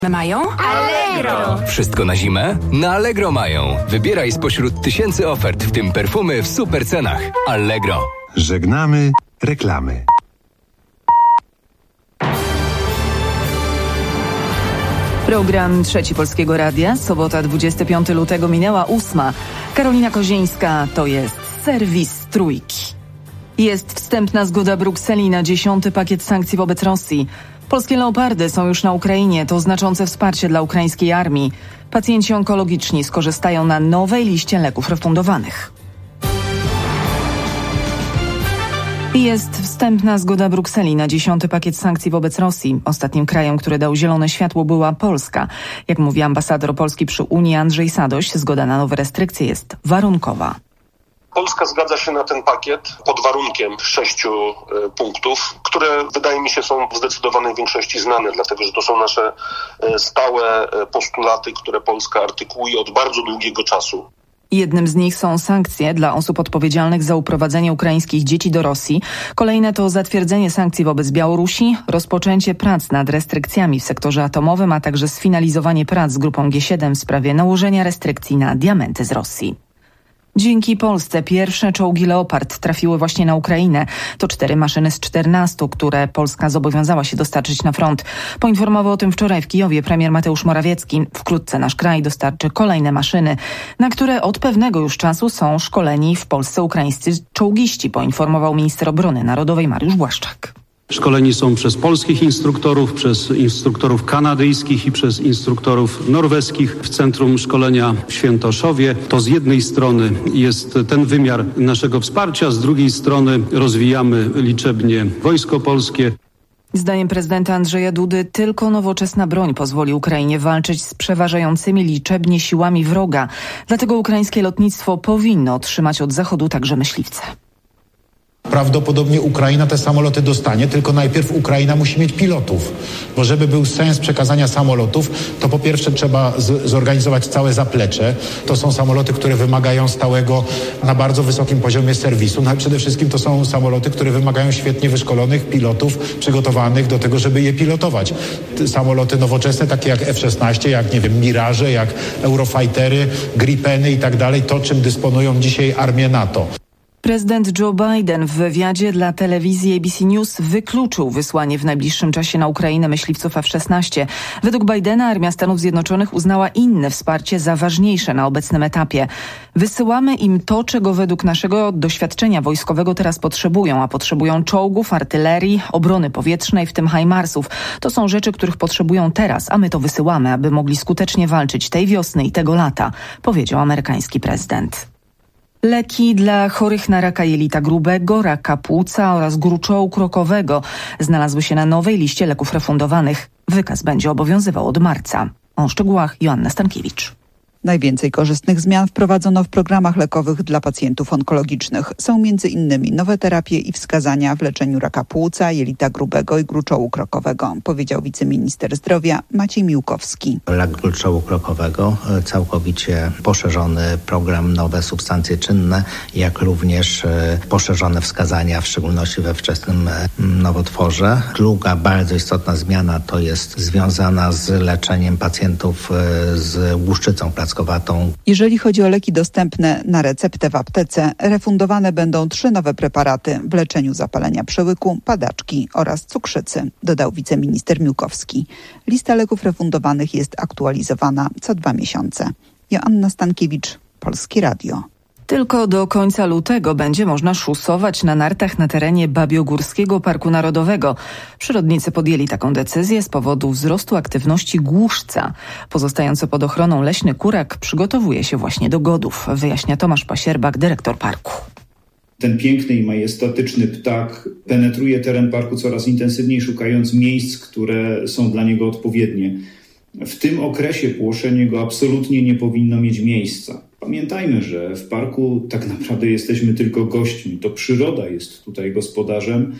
Mają? Allegro! Wszystko na zimę? Na Allegro mają. Wybieraj spośród tysięcy ofert, w tym perfumy w super cenach. Allegro. Żegnamy reklamy. Program Trzeci Polskiego Radia. Sobota 25 lutego minęła 8. Karolina Kozińska, to jest serwis Trójki. Jest wstępna zgoda Brukseli na 10. pakiet sankcji wobec Rosji. Polskie Leopardy są już na Ukrainie. To znaczące wsparcie dla ukraińskiej armii. Pacjenci onkologiczni skorzystają na nowej liście leków refundowanych. Jest wstępna zgoda Brukseli na 10. pakiet sankcji wobec Rosji. Ostatnim krajem, który dał zielone światło, była Polska. Jak mówi ambasador Polski przy Unii Andrzej Sadoś, zgoda na nowe restrykcje jest warunkowa. Polska zgadza się na ten pakiet pod warunkiem 6 punktów, które wydaje mi się są w zdecydowanej większości znane, dlatego że to są nasze stałe postulaty, które Polska artykułuje od bardzo długiego czasu. Jednym z nich są sankcje dla osób odpowiedzialnych za uprowadzenie ukraińskich dzieci do Rosji. Kolejne to zatwierdzenie sankcji wobec Białorusi, rozpoczęcie prac nad restrykcjami w sektorze atomowym, a także sfinalizowanie prac z grupą G7 w sprawie nałożenia restrykcji na diamenty z Rosji. Dzięki Polsce pierwsze czołgi Leopard trafiły właśnie na Ukrainę. To 4 maszyny z 14, które Polska zobowiązała się dostarczyć na front. Poinformował o tym wczoraj w Kijowie premier Mateusz Morawiecki. Wkrótce nasz kraj dostarczy kolejne maszyny, na które od pewnego już czasu są szkoleni w Polsce ukraińscy czołgiści, poinformował minister obrony narodowej Mariusz Błaszczak. Szkoleni są przez polskich instruktorów, przez instruktorów kanadyjskich i przez instruktorów norweskich w Centrum Szkolenia w Świętoszowie. To z jednej strony jest ten wymiar naszego wsparcia, z drugiej strony rozwijamy liczebnie Wojsko Polskie. Zdaniem prezydenta Andrzeja Dudy tylko nowoczesna broń pozwoli Ukrainie walczyć z przeważającymi liczebnie siłami wroga. Dlatego ukraińskie lotnictwo powinno otrzymać od Zachodu także myśliwce. Prawdopodobnie Ukraina te samoloty dostanie, tylko najpierw Ukraina musi mieć pilotów, bo żeby był sens przekazania samolotów, to po pierwsze trzeba zorganizować całe zaplecze. To są samoloty, które wymagają stałego, na bardzo wysokim poziomie serwisu. No, przede wszystkim to są samoloty, które wymagają świetnie wyszkolonych pilotów, przygotowanych do tego, żeby je pilotować. Samoloty nowoczesne, takie jak F-16, jak nie wiem, Mirage, jak Eurofightery, Gripeny i tak dalej, to czym dysponują dzisiaj armie NATO. Prezydent Joe Biden w wywiadzie dla telewizji ABC News wykluczył wysłanie w najbliższym czasie na Ukrainę myśliwców F-16. Według Bidena armia Stanów Zjednoczonych uznała inne wsparcie za ważniejsze na obecnym etapie. Wysyłamy im to, czego według naszego doświadczenia wojskowego teraz potrzebują, a potrzebują czołgów, artylerii, obrony powietrznej, w tym HIMARS-ów. To są rzeczy, których potrzebują teraz, a my to wysyłamy, aby mogli skutecznie walczyć tej wiosny i tego lata, powiedział amerykański prezydent. Leki dla chorych na raka jelita grubego, raka płuca oraz gruczołu krokowego znalazły się na nowej liście leków refundowanych. Wykaz będzie obowiązywał od marca. O szczegółach Joanna Stankiewicz. Najwięcej korzystnych zmian wprowadzono w programach lekowych dla pacjentów onkologicznych. Są m.in. nowe terapie i wskazania w leczeniu raka płuca, jelita grubego i gruczołu krokowego, powiedział wiceminister zdrowia Maciej Miłkowski. Rak gruczołu krokowego, całkowicie poszerzony program, nowe substancje czynne, jak również poszerzone wskazania, w szczególności we wczesnym nowotworze. Druga bardzo istotna zmiana to jest związana z leczeniem pacjentów z łuszczycą klatkową. Jeżeli chodzi o leki dostępne na receptę w aptece, refundowane będą 3 nowe preparaty w leczeniu zapalenia przełyku, padaczki oraz cukrzycy, dodał wiceminister Miłkowski. Lista leków refundowanych jest aktualizowana co 2 miesiące. Joanna Stankiewicz, Polskie Radio. Tylko do końca lutego będzie można szusować na nartach na terenie Babiogórskiego Parku Narodowego. Przyrodnicy podjęli taką decyzję z powodu wzrostu aktywności głuszca. Pozostający pod ochroną leśny kurak przygotowuje się właśnie do godów, wyjaśnia Tomasz Pasierbak, dyrektor parku. Ten piękny i majestatyczny ptak penetruje teren parku coraz intensywniej, szukając miejsc, które są dla niego odpowiednie. W tym okresie płoszenie go absolutnie nie powinno mieć miejsca. Pamiętajmy, że w parku tak naprawdę jesteśmy tylko gośćmi. To przyroda jest tutaj gospodarzem.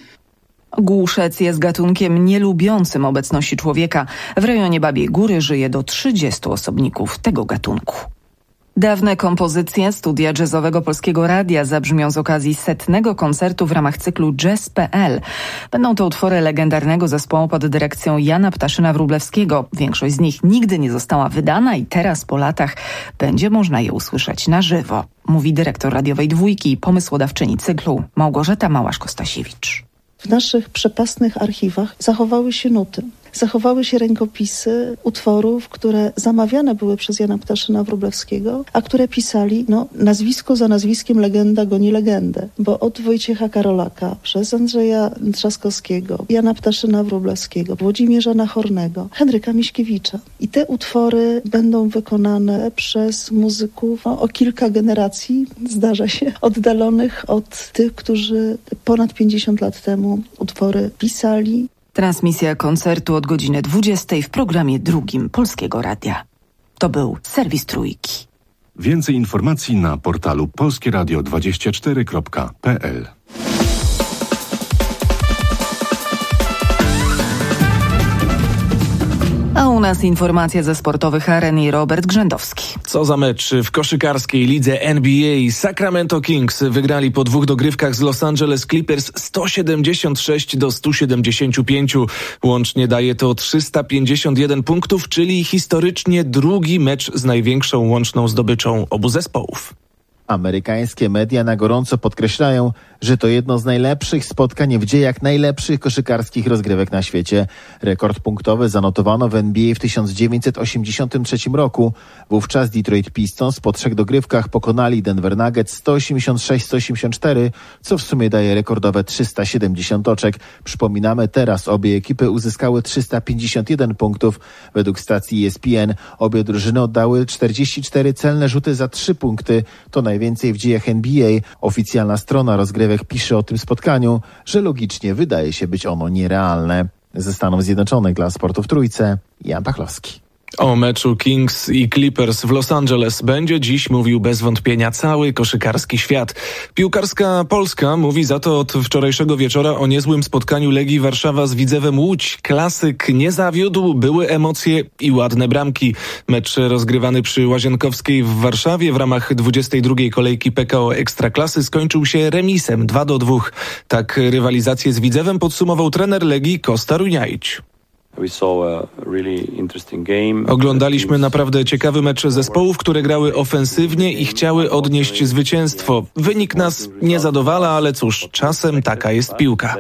Głuszec jest gatunkiem nielubiącym obecności człowieka. W rejonie Babiej Góry żyje do 30 osobników tego gatunku. Dawne kompozycje studia jazzowego Polskiego Radia zabrzmią z okazji 100. koncertu w ramach cyklu Jazz.pl. Będą to utwory legendarnego zespołu pod dyrekcją Jana Ptaszyna-Wróblewskiego. Większość z nich nigdy nie została wydana i teraz po latach będzie można je usłyszeć na żywo, mówi dyrektor radiowej Dwójki i pomysłodawczyni cyklu Małgorzata Małasz-Kostasiewicz. W naszych przepastnych archiwach zachowały się nuty. Zachowały się rękopisy utworów, które zamawiane były przez Jana Ptaszyna-Wróblewskiego, a które pisali, nazwisko za nazwiskiem, legenda goni legendę. Bo od Wojciecha Karolaka, przez Andrzeja Trzaskowskiego, Jana Ptaszyna-Wróblewskiego, Włodzimierza Nachornego, Henryka Miśkiewicza. I te utwory będą wykonane przez muzyków o kilka generacji, zdarza się, oddalonych od tych, którzy ponad 50 lat temu utwory pisali. Transmisja koncertu od godziny 20 w programie drugim Polskiego Radia. To był serwis Trójki. Więcej informacji na portalu polskieradio24.pl. A u nas informacja ze sportowych aren i Robert Grzędowski. Co za mecz w koszykarskiej lidze NBA. Sacramento Kings wygrali po 2 dogrywkach z Los Angeles Clippers 176-175. Łącznie daje to 351 punktów, czyli historycznie drugi mecz z największą łączną zdobyczą obu zespołów. Amerykańskie media na gorąco podkreślają, że to jedno z najlepszych spotkań w dziejach najlepszych koszykarskich rozgrywek na świecie. Rekord punktowy zanotowano w NBA w 1983 roku. Wówczas Detroit Pistons po 3 dogrywkach pokonali Denver Nuggets 186-184, co w sumie daje rekordowe 370 oczek. Przypominamy, teraz obie ekipy uzyskały 351 punktów. Według stacji ESPN obie drużyny oddały 44 celne rzuty za 3 punkty. To najwięcej w dziejach NBA. Oficjalna strona rozgrywek pisze o tym spotkaniu, że logicznie wydaje się być ono nierealne. Ze Stanów Zjednoczonych dla Sportu w Trójce, Jan Pachlowski. O meczu Kings i Clippers w Los Angeles będzie dziś mówił bez wątpienia cały koszykarski świat. Piłkarska Polska mówi za to od wczorajszego wieczora o niezłym spotkaniu Legii Warszawa z Widzewem Łódź. Klasyk nie zawiódł, były emocje i ładne bramki. Mecz rozgrywany przy Łazienkowskiej w Warszawie w ramach 22. kolejki PKO Ekstraklasy skończył się remisem 2-2. Tak rywalizację z Widzewem podsumował trener Legii Kosta Runjaić. Oglądaliśmy naprawdę ciekawy mecz zespołów, które grały ofensywnie i chciały odnieść zwycięstwo. Wynik nas nie zadowala, ale cóż, czasem taka jest piłka.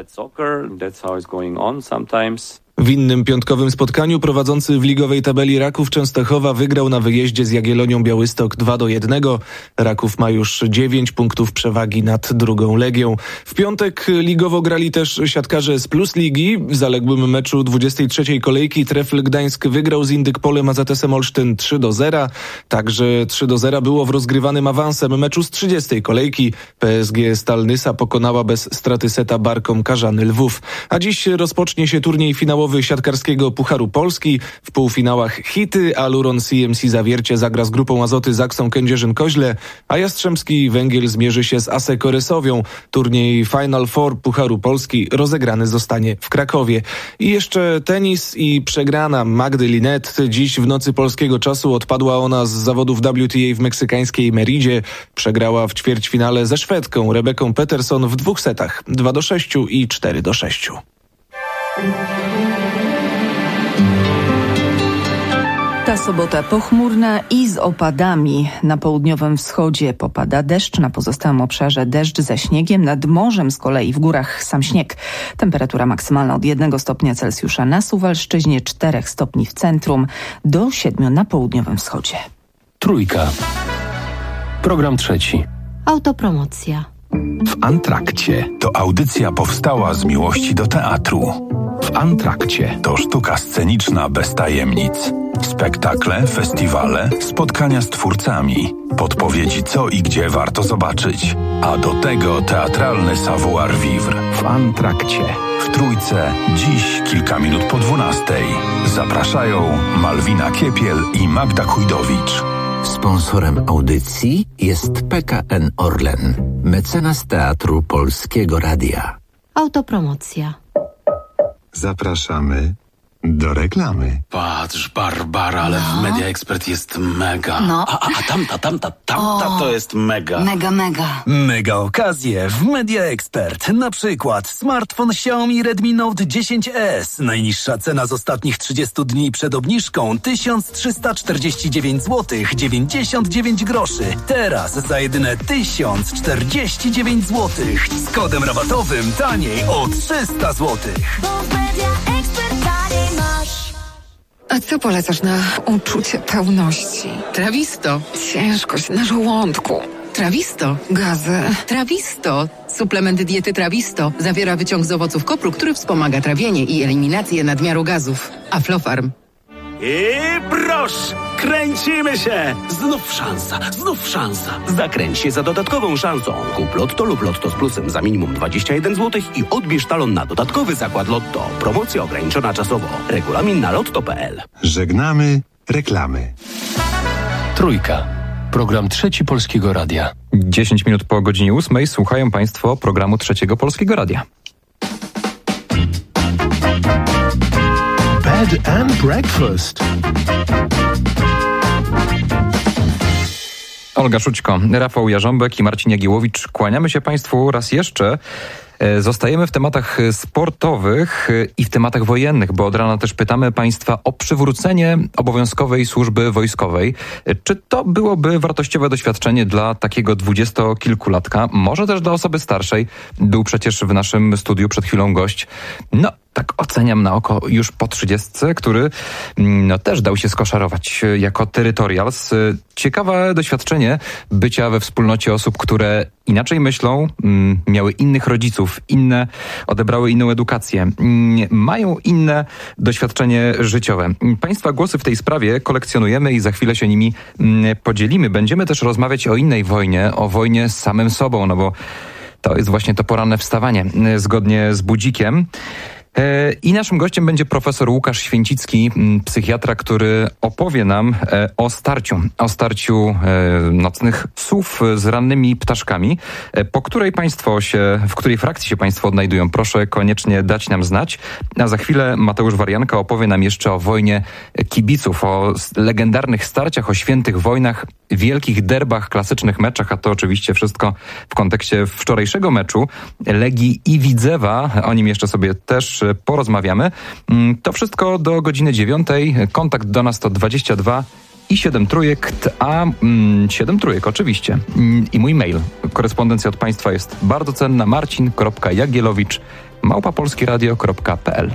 W innym piątkowym spotkaniu prowadzący w ligowej tabeli Raków Częstochowa wygrał na wyjeździe z Jagiellonią Białystok 2-1. Raków ma już 9 punktów przewagi nad drugą Legią. W piątek ligowo grali też siatkarze z Plus Ligi. W zaległym meczu 23. kolejki Trefl Gdańsk wygrał z Indykpolem AZS-em Olsztyn 3-0. Także 3-0 było w rozgrywanym awansem meczu z 30. kolejki. PSG Stal Nysa pokonała bez straty seta Barkom Karzany Lwów. A dziś rozpocznie się turniej finałowy siatkarskiego Pucharu Polski. W półfinałach Hity, Aluron CMC Zawiercie zagra z grupą Azoty Zaksą Kędzierzyn-Koźle, a Jastrzębski Węgiel zmierzy się z ASE Korysowią. Turniej Final Four Pucharu Polski rozegrany zostanie w Krakowie. I jeszcze tenis i przegrana Magdy Linette. Dziś w nocy polskiego czasu odpadła ona z zawodów WTA w meksykańskiej Meridzie. Przegrała w ćwierćfinale ze Szwedką Rebeką Peterson w 2 setach 2-6 i 4-6. Ta sobota pochmurna i z opadami. Na południowym wschodzie popada deszcz, na pozostałym obszarze deszcz ze śniegiem, nad morzem z kolei w górach sam śnieg. Temperatura maksymalna od 1 stopnia Celsjusza na Suwalszczyźnie, 4 stopni w centrum, do 7 na południowym wschodzie. Trójka. Program trzeci. Autopromocja. W Antrakcie to audycja powstała z miłości do teatru. W Antrakcie to sztuka sceniczna bez tajemnic. Spektakle, festiwale, spotkania z twórcami, podpowiedzi co i gdzie warto zobaczyć. A do tego teatralny savoir-vivre. W Antrakcie. W Trójce. Dziś kilka minut po 12. Zapraszają Malwina Kiepiel i Magda Kujdowicz. Sponsorem audycji jest PKN Orlen, mecenas Teatru Polskiego Radia. Autopromocja. Zapraszamy do reklamy. Patrz, Barbara, ale w Media Expert jest mega. No. A tamta to jest mega. Mega. Mega okazje w Media Expert. Na przykład smartfon Xiaomi Redmi Note 10S. Najniższa cena z ostatnich 30 dni przed obniżką 1349 zł 99 groszy. Teraz za jedyne 1049 zł. Z kodem rabatowym taniej o 300 zł. A co polecasz na uczucie pełności? Trawisto. Ciężkość na żołądku. Trawisto. Gazy. Trawisto. Suplement diety Trawisto zawiera wyciąg z owoców kopru, który wspomaga trawienie i eliminację nadmiaru gazów. Aflofarm. I proszę, kręcimy się! Znów szansa. Zakręć się za dodatkową szansą. Kup Lotto lub Lotto z plusem za minimum 21 zł i odbierz talon na dodatkowy zakład Lotto. Promocja ograniczona czasowo. Regulamin na lotto.pl. Żegnamy reklamy. Trójka. Program Trzeci Polskiego Radia. 10 minut po godzinie 8 słuchają Państwo programu Trzeciego Polskiego Radia. Bed and Breakfast. Olga Szućko, Rafał Jarząbek i Marcin Jagiełowicz. Kłaniamy się Państwu raz jeszcze. Zostajemy w tematach sportowych i w tematach wojennych, bo od rana też pytamy Państwa o przywrócenie obowiązkowej służby wojskowej. Czy to byłoby wartościowe doświadczenie dla takiego 20-kilkulatka? Może też dla osoby starszej. Był przecież w naszym studiu przed chwilą gość. Tak oceniam na oko już po 30, który też dał się skoszarować jako terytorials. Ciekawe doświadczenie bycia we wspólnocie osób, które inaczej myślą, miały innych rodziców, odebrały inną edukację, mają inne doświadczenie życiowe. Państwa głosy w tej sprawie kolekcjonujemy i za chwilę się nimi podzielimy. Będziemy też rozmawiać o innej wojnie, o wojnie z samym sobą, bo to jest właśnie to poranne wstawanie, zgodnie z budzikiem. I naszym gościem będzie profesor Łukasz Święcicki, psychiatra, który opowie nam o starciu nocnych psów z rannymi ptaszkami, w której frakcji się Państwo odnajdują. Proszę koniecznie dać nam znać. A za chwilę Mateusz Warianka opowie nam jeszcze o wojnie kibiców, o legendarnych starciach, o świętych wojnach, wielkich derbach, klasycznych meczach, a to oczywiście wszystko w kontekście wczorajszego meczu Legii i Widzewa. O nim jeszcze sobie też porozmawiamy. To wszystko do godziny 9. Kontakt do nas to 22 i 7 trójek, 7 trójek oczywiście. I mój mail. Korespondencja od Państwa jest bardzo cenna. marcin.jagielowicz@polskieradio.pl.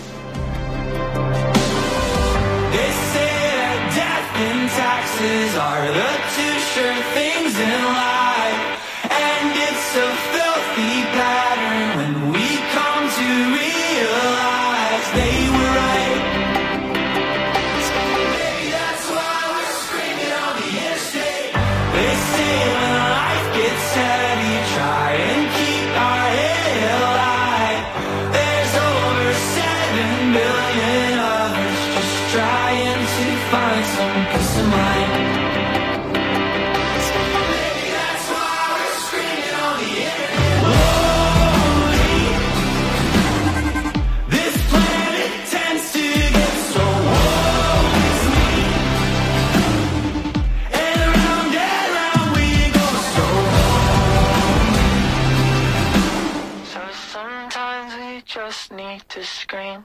To scream.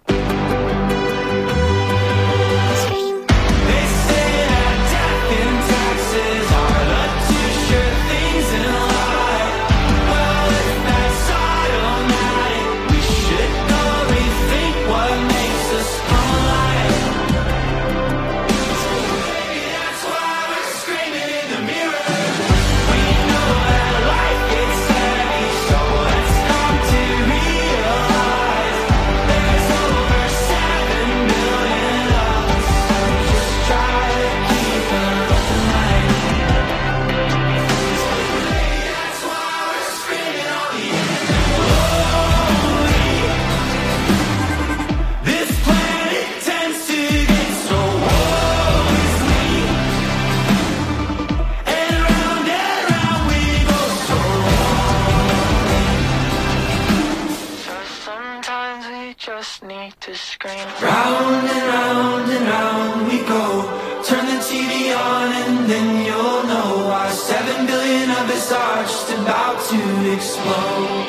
to explode.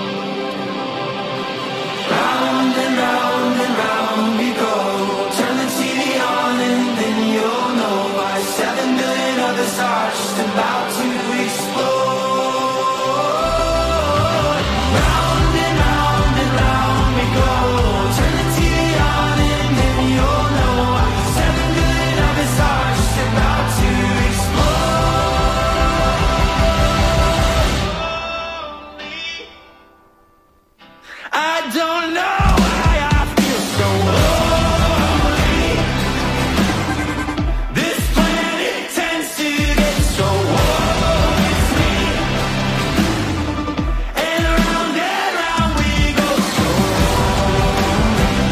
Round and round and round we go. Turn the TV on and then you'll know why 7 billion other stars just about to explode. Round and round and round we go. Turn the TV on and then you'll know why 7 billion other stars just about to explode. I don't know why I feel so lonely. This planet tends to get so warm with me. And round we go slowly.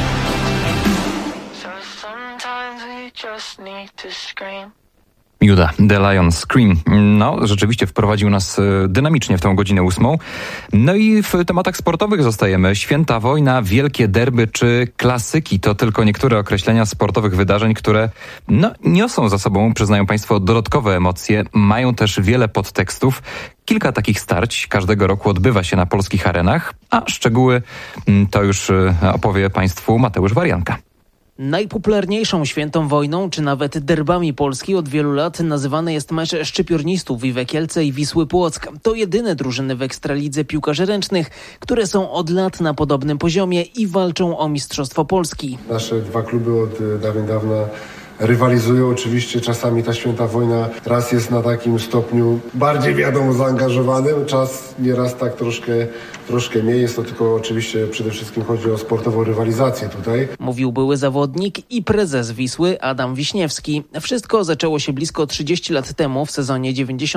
So sometimes we just need to scream. Juda, The Lion Scream. No, rzeczywiście wprowadził nas dynamicznie w tą godzinę 8. No i w tematach sportowych zostajemy. Święta wojna, wielkie derby czy klasyki to tylko niektóre określenia sportowych wydarzeń, które niosą za sobą, przyznają państwo, dodatkowe emocje. Mają też wiele podtekstów. Kilka takich starć każdego roku odbywa się na polskich arenach, a szczegóły to już opowie państwu Mateusz Warianka. Najpopularniejszą świętą wojną, czy nawet derbami Polski od wielu lat nazywany jest mecz szczypiornistów Wiwe Kielce i Wisły Płock. To jedyne drużyny w Ekstralidze piłkarzy ręcznych, które są od lat na podobnym poziomie i walczą o Mistrzostwo Polski. Nasze dwa kluby od dawna rywalizują. Oczywiście czasami ta święta wojna raz jest na takim stopniu bardziej wiadomo zaangażowanym, czas nieraz tak troszkę mniej. Jest to tylko oczywiście przede wszystkim chodzi o sportową rywalizację tutaj. Mówił były zawodnik i prezes Wisły Adam Wiśniewski. Wszystko zaczęło się blisko 30 lat temu w sezonie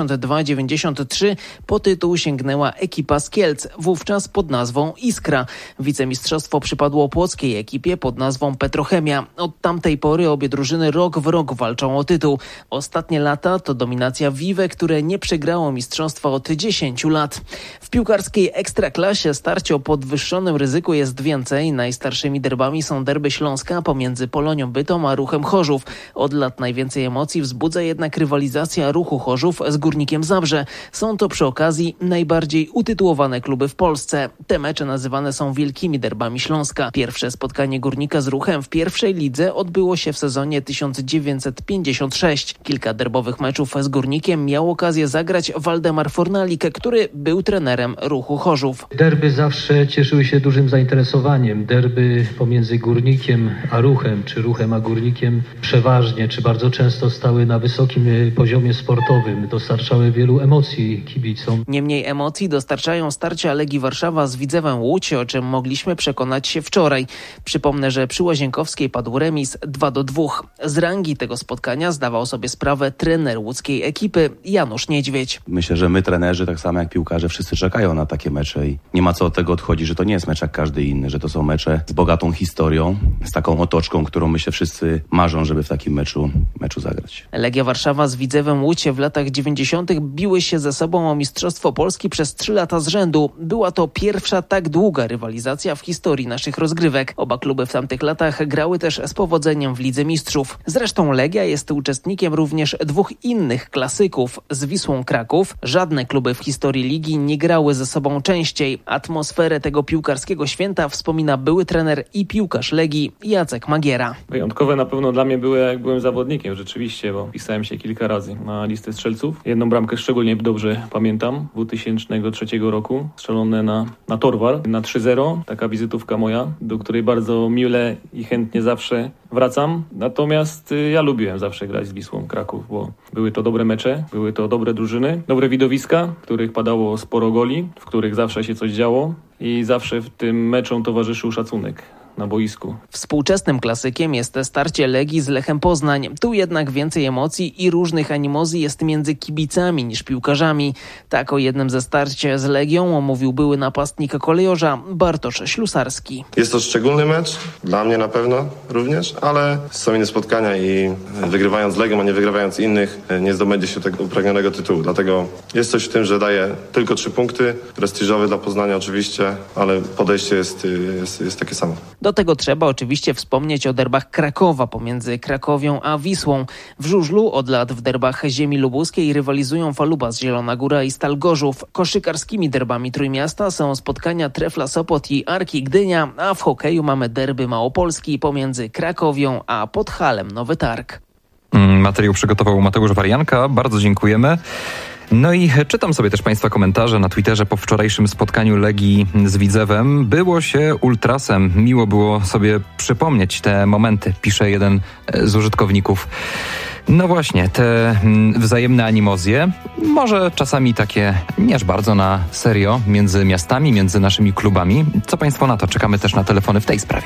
92-93. Po tytuł sięgnęła ekipa z Kielc, wówczas pod nazwą Iskra. Wicemistrzostwo przypadło płockiej ekipie pod nazwą Petrochemia. Od tamtej pory obie drużyny rok w rok walczą o tytuł. Ostatnie lata to dominacja Wiwe, które nie przegrało mistrzostwa od 10 lat. W piłkarskiej ekstraklasie starcie o podwyższonym ryzyku jest więcej. Najstarszymi derbami są derby Śląska pomiędzy Polonią Bytom a Ruchem Chorzów. Od lat najwięcej emocji wzbudza jednak rywalizacja Ruchu Chorzów z Górnikiem Zabrze. Są to przy okazji najbardziej utytułowane kluby w Polsce. Te mecze nazywane są wielkimi derbami Śląska. Pierwsze spotkanie Górnika z Ruchem w pierwszej lidze odbyło się w sezonie 1956. Kilka derbowych meczów z Górnikiem miał okazję zagrać Waldemar Fornalik, który był trenerem Ruchu Chorzów. Derby zawsze cieszyły się dużym zainteresowaniem. Derby pomiędzy Górnikiem a Ruchem, czy Ruchem a Górnikiem przeważnie, czy bardzo często stały na wysokim poziomie sportowym. Dostarczały wielu emocji kibicom. Niemniej emocji dostarczają starcia Legii Warszawa z Widzewem Łódź, o czym mogliśmy przekonać się wczoraj. Przypomnę, że przy Łazienkowskiej padł remis 2-2. Z rangi tego spotkania zdawał sobie sprawę trener łódzkiej ekipy Janusz Niedźwiedź. Myślę, że my trenerzy, tak samo jak piłkarze, wszyscy czekają na takie mecze i nie ma co od tego odchodzić, że to nie jest mecz jak każdy inny, że to są mecze z bogatą historią, z taką otoczką, którą myślę wszyscy marzą, żeby w takim meczu zagrać. Legia Warszawa z Widzewem Łódź w latach 90. biły się ze sobą o Mistrzostwo Polski przez 3 lata z rzędu. Była to pierwsza tak długa rywalizacja w historii naszych rozgrywek. Oba kluby w tamtych latach grały też z powodzeniem w Lidze Mistrzów. Zresztą Legia jest uczestnikiem również 2 innych klasyków z Wisłą Kraków. Żadne kluby w historii ligi nie grały ze sobą częściej. Atmosferę tego piłkarskiego święta wspomina były trener i piłkarz Legii Jacek Magiera. Wyjątkowe na pewno dla mnie były, jak byłem zawodnikiem rzeczywiście, bo pisałem się kilka razy na listę strzelców. Jedną bramkę szczególnie dobrze pamiętam, 2003 roku, strzelone na Torwar, na 3-0. Taka wizytówka moja, do której bardzo mile i chętnie zawsze wracam. Natomiast ja lubiłem zawsze grać z Wisłą Kraków, bo były to dobre mecze, były to dobre drużyny, dobre widowiska, w których padało sporo goli, w których zawsze się coś działo i zawsze w tym meczom towarzyszył szacunek na boisku. Współczesnym klasykiem jest starcie Legii z Lechem Poznań. Tu jednak więcej emocji i różnych animozji jest między kibicami niż piłkarzami. Tak o jednym ze starć z Legią mówił były napastnik kolejorza Bartosz Ślusarski. Jest to szczególny mecz, dla mnie na pewno również, ale są inne spotkania i wygrywając Legią, a nie wygrywając innych, nie zdobędzie się tego upragnionego tytułu. Dlatego jest coś w tym, że daje tylko 3 punkty. Prestiżowy dla Poznania oczywiście, ale podejście jest takie samo. Do Do tego trzeba oczywiście wspomnieć o derbach Krakowa pomiędzy Krakowią a Wisłą. W żużlu od lat w derbach ziemi lubuskiej rywalizują Falubas Zielona Góra i Stal Gorzów. Koszykarskimi derbami Trójmiasta są spotkania Trefla Sopot i Arki Gdynia, a w hokeju mamy derby Małopolski pomiędzy Krakowią a Podhalem Nowy Targ. Materiał przygotował Mateusz Warianka. Bardzo dziękujemy. No i czytam sobie też Państwa komentarze na Twitterze po wczorajszym spotkaniu Legii z Widzewem. Było się ultrasem. Miło było sobie przypomnieć te momenty, pisze jeden z użytkowników. No właśnie, te wzajemne animozje, może czasami takie nie aż bardzo na serio, między miastami, między naszymi klubami. Co Państwo na to? Czekamy też na telefony w tej sprawie.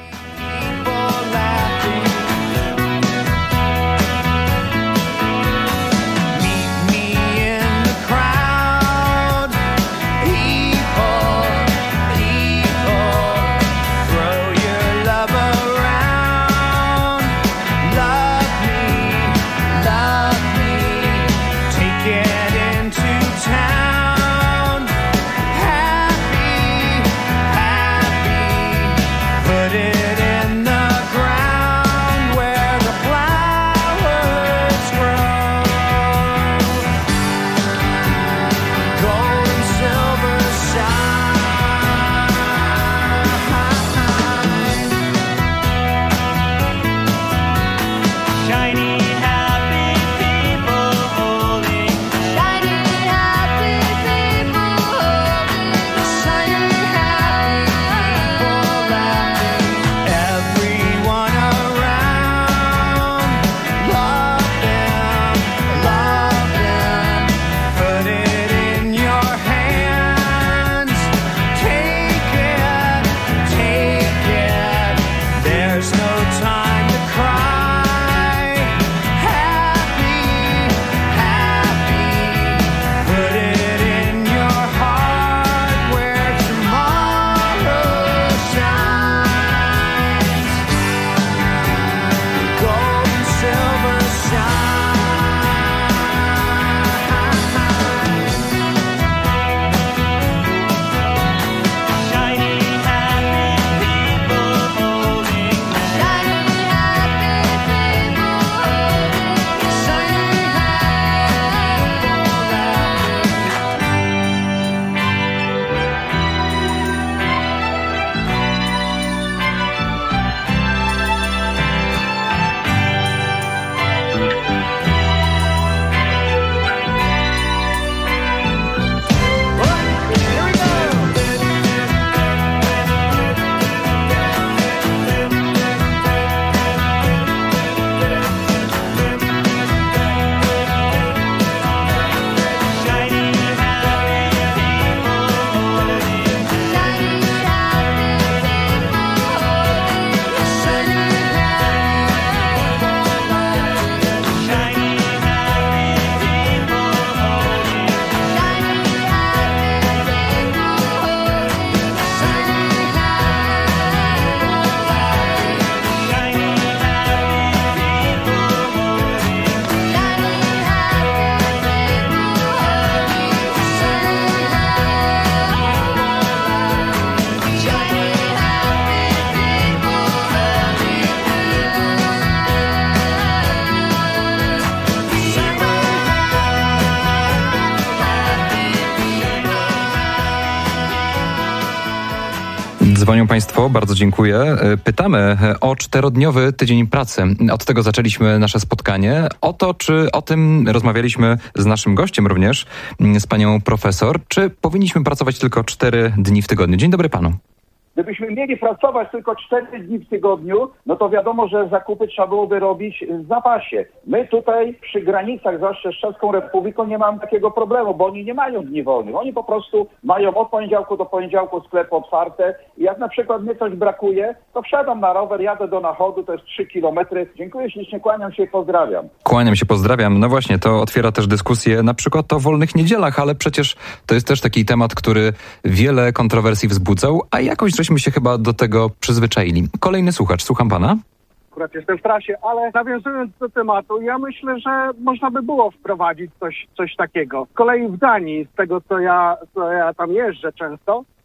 Dzwonią Państwo, bardzo dziękuję. Pytamy o 4-dniowy tydzień pracy. Od tego zaczęliśmy nasze spotkanie. O to, czy o tym rozmawialiśmy z naszym gościem również, z panią profesor, czy powinniśmy pracować tylko 4 dni w tygodniu. Dzień dobry panu. Gdybyśmy mieli pracować tylko 4 dni w tygodniu, no to wiadomo, że zakupy trzeba byłoby robić w zapasie. My tutaj przy granicach, zwłaszcza z Czeską Republiką, nie mamy takiego problemu, bo oni nie mają dni wolnych. Oni po prostu mają od poniedziałku do poniedziałku sklepy otwarte i jak na przykład mnie coś brakuje, to wsiadam na rower, jadę do Nachodu, to jest 3 kilometry. Dziękuję ślicznie, kłaniam się i pozdrawiam. Kłaniam się, pozdrawiam. No właśnie, to otwiera też dyskusję na przykład o wolnych niedzielach, ale przecież to jest też taki temat, który wiele kontrowersji wzbudzał, a jakoś żeśmy się chyba do tego przyzwyczaili. Kolejny słuchacz, słucham pana. Akurat jestem w trasie, ale nawiązując do tematu, ja myślę, że można by było wprowadzić coś takiego. Z kolei w Danii, z tego co ja tam jeżdżę często,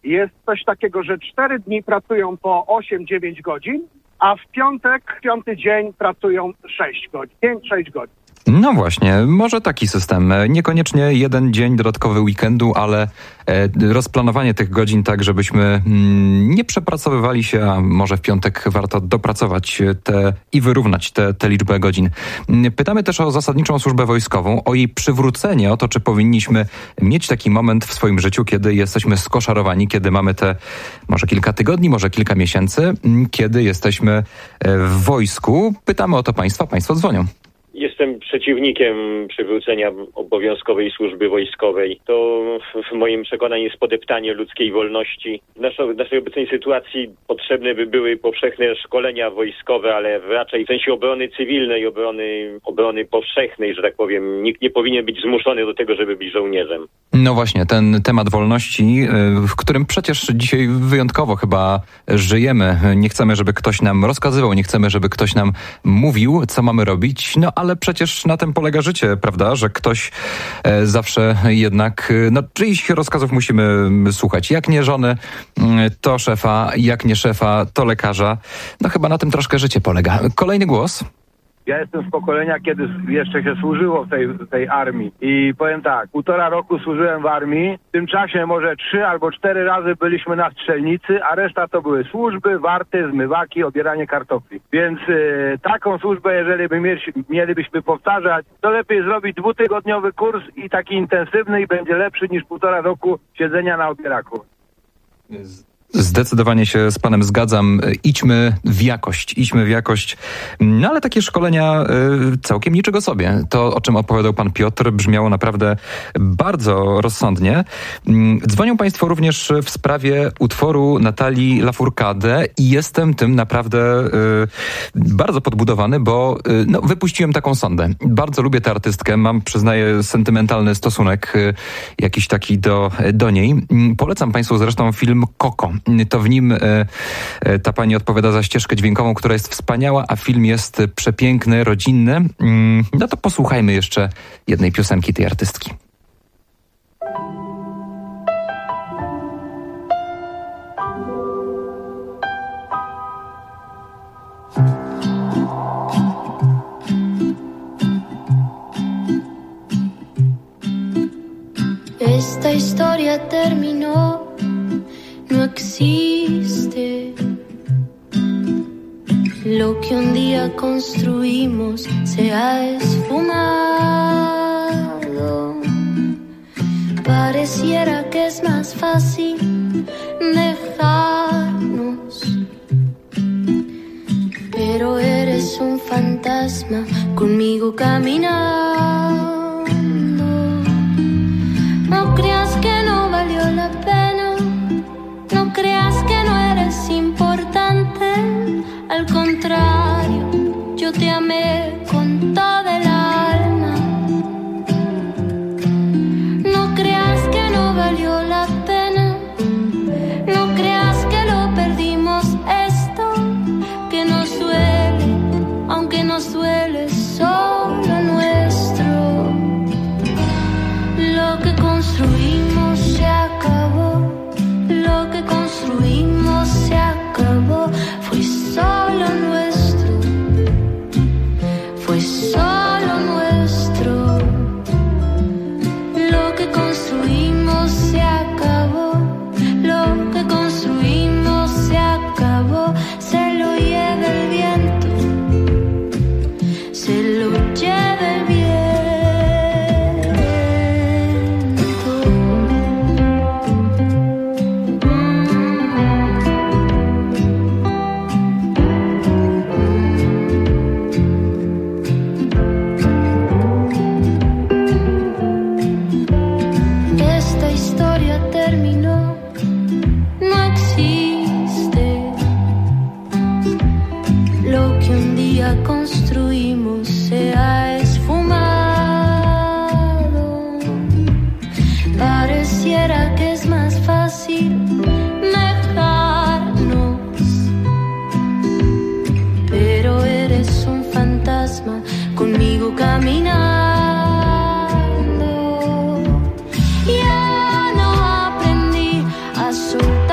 jest coś takiego, że 4 dni pracują po 8-9 godzin, a w piątek, 5. dzień pracują 6 godzin, 5-6 godzin. No właśnie, może taki system. Niekoniecznie jeden dzień dodatkowy weekendu, ale rozplanowanie tych godzin tak, żebyśmy nie przepracowywali się, a może w piątek warto dopracować i wyrównać tę liczbę godzin. Pytamy też o zasadniczą służbę wojskową, o jej przywrócenie, o to, czy powinniśmy mieć taki moment w swoim życiu, kiedy jesteśmy skoszarowani, kiedy mamy te może kilka tygodni, może kilka miesięcy, kiedy jesteśmy w wojsku. Pytamy o to państwa, państwo dzwonią. Jestem przeciwnikiem przywrócenia obowiązkowej służby wojskowej. To w moim przekonaniu jest podeptanie ludzkiej wolności. W naszej obecnej sytuacji potrzebne by były powszechne szkolenia wojskowe, ale raczej w sensie obrony cywilnej, obrony powszechnej, że tak powiem. Nikt nie powinien być zmuszony do tego, żeby być żołnierzem. No właśnie, ten temat wolności, w którym przecież dzisiaj wyjątkowo chyba żyjemy. Nie chcemy, żeby ktoś nam rozkazywał, nie chcemy, żeby ktoś nam mówił, co mamy robić. No ale przecież na tym polega życie, prawda? Że ktoś zawsze jednak, czyichś rozkazów musimy słuchać. Jak nie żony, to szefa, jak nie szefa, to lekarza. No chyba na tym troszkę życie polega. Kolejny głos. Ja jestem z pokolenia, kiedy jeszcze się służyło w tej armii. I powiem tak, 1,5 roku służyłem w armii. W tym czasie może 3 albo 4 razy byliśmy na strzelnicy, a reszta to były służby, warty, zmywaki, obieranie kartofli. Więc taką służbę, jeżeli mielibyśmy powtarzać, to lepiej zrobić 2-tygodniowy kurs i taki intensywny i będzie lepszy niż 1,5 roku siedzenia na obieraku. Zdecydowanie się z panem zgadzam. Idźmy w jakość. No ale takie szkolenia całkiem niczego sobie. To, o czym opowiadał pan Piotr, brzmiało naprawdę bardzo rozsądnie. Dzwonią państwo również w sprawie utworu Natalii Lafourcade i jestem tym naprawdę bardzo podbudowany, bo wypuściłem taką sondę. Bardzo lubię tę artystkę. Mam, przyznaję, sentymentalny stosunek jakiś taki do niej. Polecam państwu zresztą film Coco. To w nim ta pani odpowiada za ścieżkę dźwiękową, która jest wspaniała, a film jest przepiękny, rodzinny. No to posłuchajmy jeszcze jednej piosenki tej artystki. Esta historia terminó. No existe. Lo que un día construimos se ha esfumado. Pareciera que es más fácil dejarnos, pero eres un fantasma conmigo caminando. No creas que no valió la pena. No creas que no eres importante, al contrario, yo te amé con toda el alma. No creas que no valió la pena, no creas que lo perdimos esto, que nos duele, aunque nos duele solo nuestro. Lo que construimos se acabó. Lo que construimos se acabó, fue solo nuestro, fue solo nuestro. Lo que construimos se acabó, lo que construimos se acabó, se lo lleva el viento, se lo lleva el viento. Construimos se ha esfumado. Pareciera que es más fácil dejarnos, pero eres un fantasma conmigo caminando. Ya no aprendí a soltar.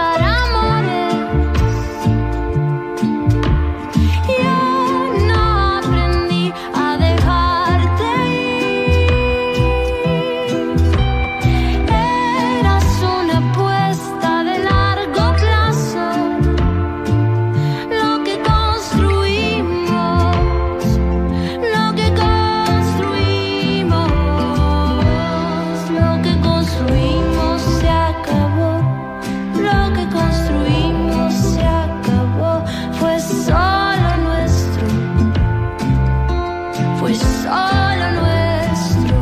fue solo nuestro.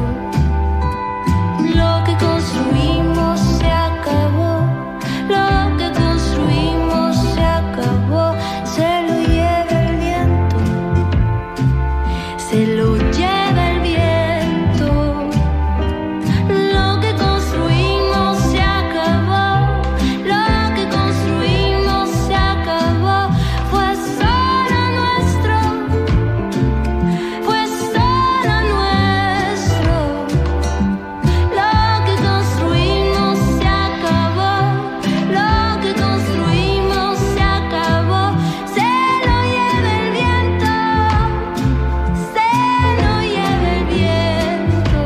Lo que construimos se acabó, lo que construimos se acabó. Se lo lleva el viento, se lo lleva el viento. Lo que construimos se acabó, lo que construimos se acabó. Fue solo nuestro, fue solo nuestro. Lo que construimos se acabó, lo que construimos se acabó. Se lo lleva el viento, se lo lleva el viento.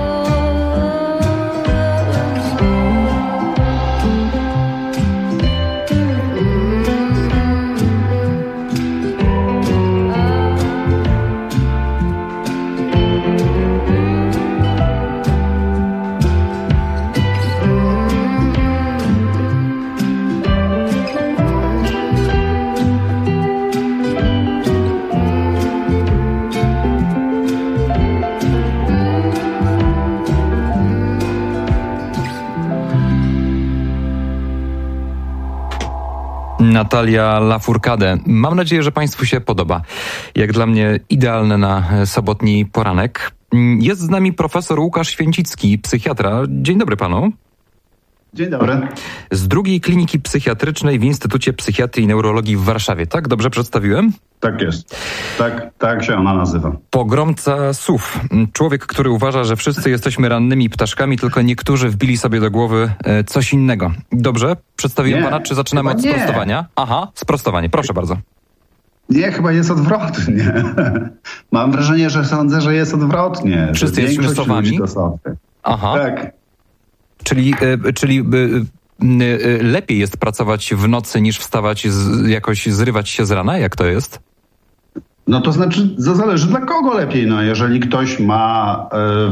Natalia Lafourcade. Mam nadzieję, że Państwu się podoba. Jak dla mnie idealne na sobotni poranek. Jest z nami profesor Łukasz Święcicki, psychiatra. Dzień dobry panu. Dzień dobry. Z drugiej kliniki psychiatrycznej w Instytucie Psychiatrii i Neurologii w Warszawie. Tak? Dobrze przedstawiłem? Tak jest. Tak się ona nazywa. Pogromca słów. Człowiek, który uważa, że wszyscy jesteśmy rannymi ptaszkami, tylko niektórzy wbili sobie do głowy coś innego. Dobrze? Przedstawiłem pana, czy zaczynamy od sprostowania? Aha, sprostowanie. Proszę bardzo. Nie, chyba jest odwrotnie. Mam wrażenie, że sądzę, że jest odwrotnie. Wszyscy jesteśmy sowami? Aha. Tak. Czyli lepiej jest pracować w nocy niż wstawać, jakoś zrywać się z rana? Jak to jest? No to znaczy, to zależy dla kogo lepiej. No, jeżeli ktoś ma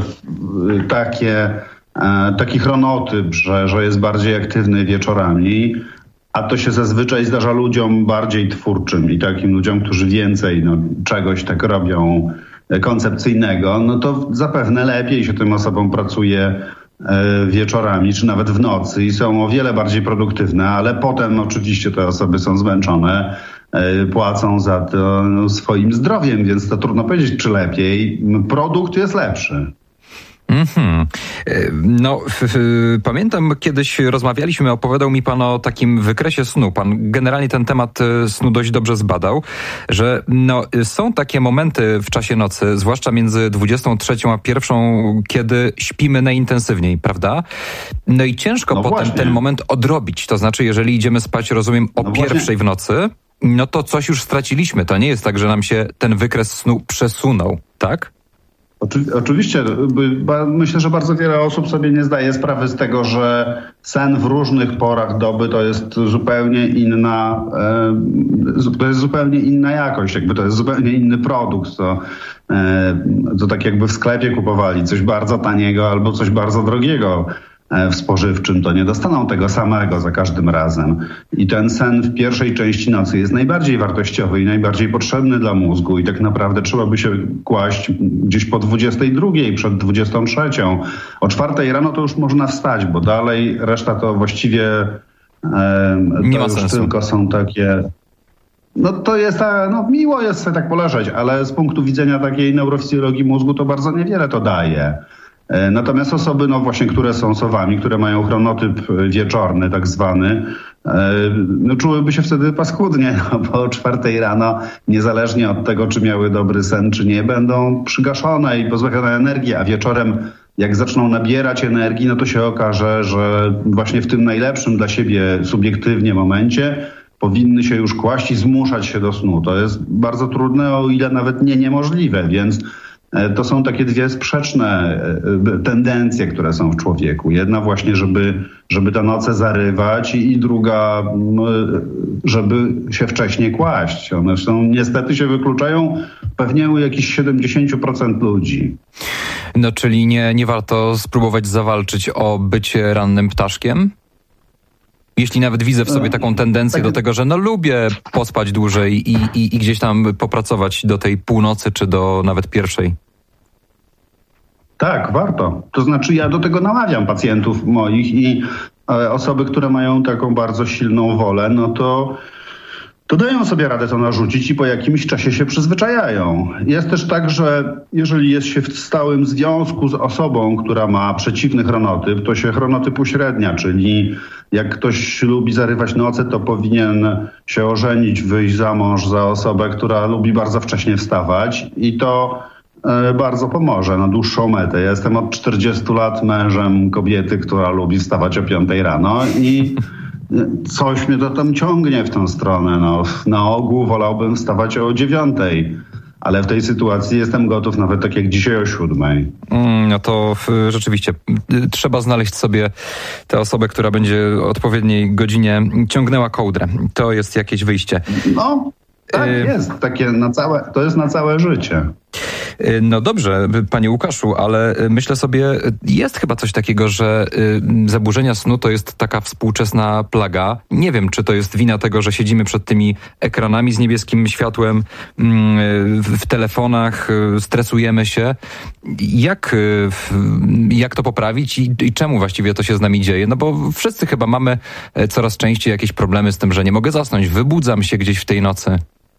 taki chronotyp, że jest bardziej aktywny wieczorami, a to się zazwyczaj zdarza ludziom bardziej twórczym i takim ludziom, którzy więcej czegoś tak robią koncepcyjnego, no to zapewne lepiej się tym osobom pracuje wieczorami, czy nawet w nocy i są o wiele bardziej produktywne, ale potem oczywiście te osoby są zmęczone, płacą za to swoim zdrowiem, więc to trudno powiedzieć, czy lepiej. Produkt jest lepszy. No, pamiętam kiedyś rozmawialiśmy, opowiadał mi pan o takim wykresie snu. Pan generalnie ten temat snu dość dobrze zbadał, że są takie momenty w czasie nocy, zwłaszcza między 23 a 1, kiedy śpimy najintensywniej, prawda? No i ciężko potem ten moment odrobić. To znaczy, jeżeli idziemy spać, rozumiem, o 1 w nocy, no to coś już straciliśmy. To nie jest tak, że nam się ten wykres snu przesunął, tak? Oczywiście. Myślę, że bardzo wiele osób sobie nie zdaje sprawy z tego, że sen w różnych porach doby to jest zupełnie inna jakość, jakby to jest zupełnie inny produkt. To tak jakby w sklepie kupowali coś bardzo taniego albo coś bardzo drogiego w spożywczym, to nie dostaną tego samego za każdym razem. I ten sen w pierwszej części nocy jest najbardziej wartościowy i najbardziej potrzebny dla mózgu i tak naprawdę trzeba by się kłaść gdzieś po 22, przed 23. O 4 rano to już można wstać, bo dalej reszta to właściwie nie ma już sensu. Tylko są takie... No to jest, miło jest sobie tak poleżeć, ale z punktu widzenia takiej neurofizjologii mózgu to bardzo niewiele to daje. Natomiast osoby, właśnie, które są sowami, które mają chronotyp wieczorny tak zwany, czułyby się wtedy paskudnie, bo o 4 rano, niezależnie od tego, czy miały dobry sen, czy nie, będą przygaszone i pozbawione energii, a wieczorem jak zaczną nabierać energii, no to się okaże, że właśnie w tym najlepszym dla siebie subiektywnie momencie powinny się już kłaść i zmuszać się do snu. To jest bardzo trudne, o ile nawet niemożliwe, więc to są takie dwie sprzeczne tendencje, które są w człowieku. Jedna właśnie, żeby te noce zarywać i druga, żeby się wcześniej kłaść. One niestety się wykluczają pewnie u jakichś 70% ludzi. No czyli nie warto spróbować zawalczyć o bycie rannym ptaszkiem? Jeśli nawet widzę w sobie taką tendencję do tego, że lubię pospać dłużej i gdzieś tam popracować do tej północy czy do nawet 1. Tak, warto. To znaczy ja do tego namawiam pacjentów moich i osoby, które mają taką bardzo silną wolę, no to dają sobie radę to narzucić i po jakimś czasie się przyzwyczajają. Jest też tak, że jeżeli jest się w stałym związku z osobą, która ma przeciwny chronotyp, to się chronotyp uśrednia, czyli jak ktoś lubi zarywać noce, to powinien się ożenić, wyjść za mąż za osobę, która lubi bardzo wcześnie wstawać i to bardzo pomoże na dłuższą metę. Ja jestem od 40 lat mężem kobiety, która lubi wstawać o 5 rano i coś mnie to tam ciągnie w tę stronę. No, na ogół wolałbym wstawać o 9, ale w tej sytuacji jestem gotów nawet tak jak dzisiaj o 7. No to rzeczywiście trzeba znaleźć sobie tę osobę, która będzie o odpowiedniej godzinie ciągnęła kołdrę. To jest jakieś wyjście. No, tak jest. To jest na całe życie. No dobrze, panie Łukaszu, ale myślę sobie, jest chyba coś takiego, że zaburzenia snu to jest taka współczesna plaga. Nie wiem, czy to jest wina tego, że siedzimy przed tymi ekranami z niebieskim światłem, w telefonach, stresujemy się. Jak to poprawić i czemu właściwie to się z nami dzieje? No bo wszyscy chyba mamy coraz częściej jakieś problemy z tym, że nie mogę zasnąć, wybudzam się gdzieś w tej nocy.